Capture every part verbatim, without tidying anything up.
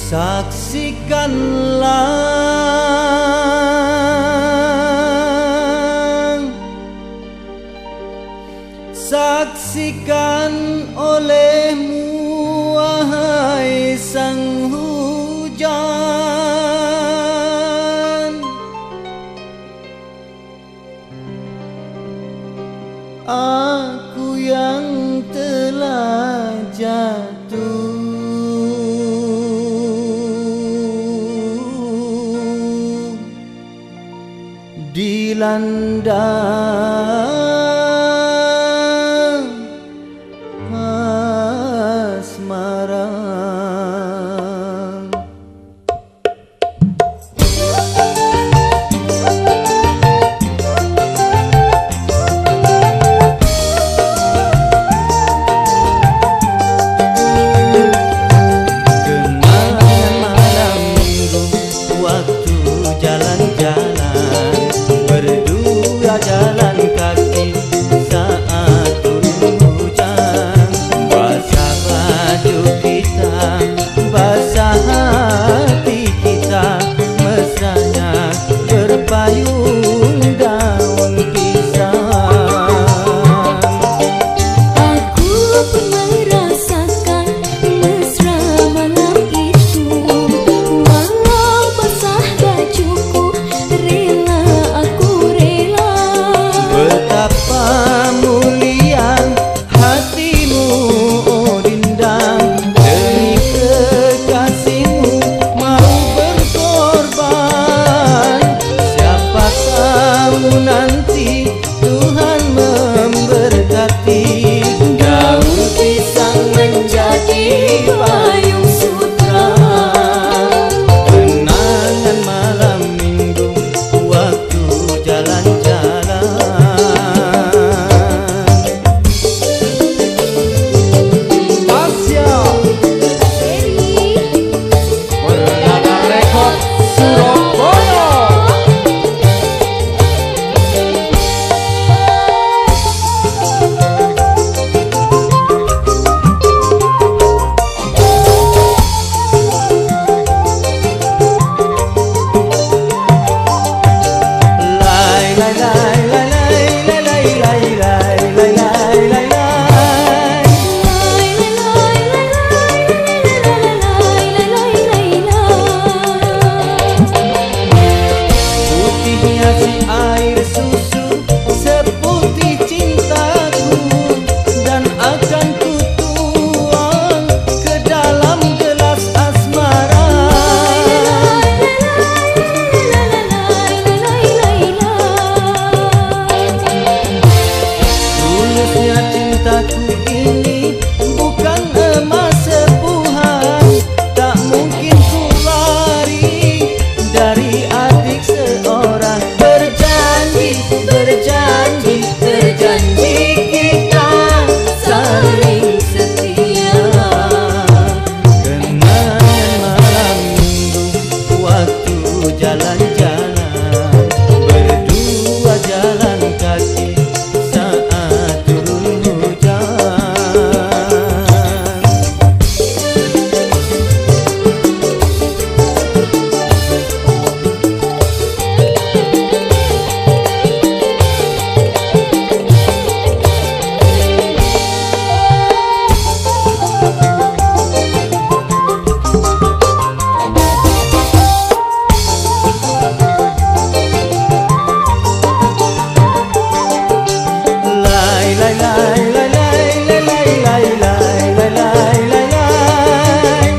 Saksikanlah, saksikan olehmu wahai sang hujan, aku yang telah jatuh dilanda asmara. Kenangan malam minggu waktu jalan-jalan, berdua jalan kaki saat turun hujan. Basah baju kita, basah hati kita, mesranya berpayung daun pisang. Aku pun merasakan mesra malam itu, walau basah bajuku, rela aku rela. Betapa mulia hatimu, oh Dinda, demi kekasihmu mau berkorban. Siapa tahu nanti Tuhan memberkati, daun pisang menjadi payung sutra. Kenangan malam minggu waktu jalan-jalan. Tasya Eri, Perdana Rekod Surabaya. Lai lai lai lai lai lai lai lai lai lai lai lai lai. Putihnya si air susu seputih cintaku, dan akan ku tuang ke dalam gelas asmara. Tulusnya cintaku ini bukan emas sepuhan, tak mungkin ku lari dari adik seorang. Berjanji, berjanji, berjanji kita saling setia. Kenangan malam minggu waktu jalan-jalan, berdua jalan kaki saat turun hujan. Lai lai lai lai lai lai lai lai lai lai lai lai lai.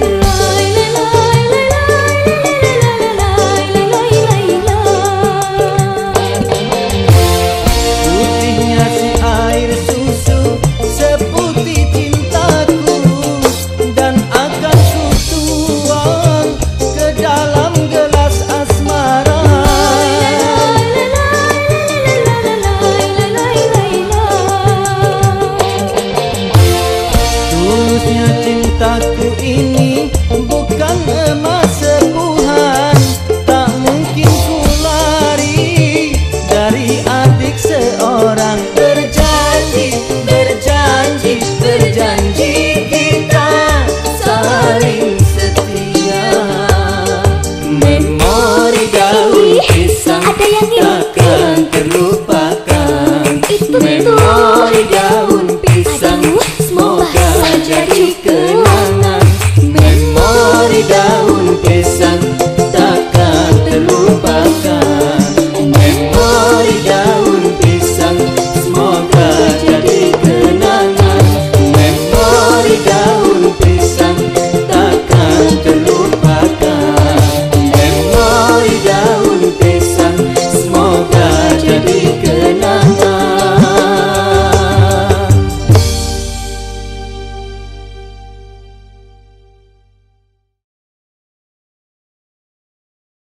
Putihnya si air susu seputih cintaku, dan akan ku tuang ke dalam gelas asmara. Tulusnya cintaku ini bukan emas sepuhan, tak mungkin ku lari dari adik seorang. Berjanji, berjanji, berjanji kita saling setia. jadi kenangan.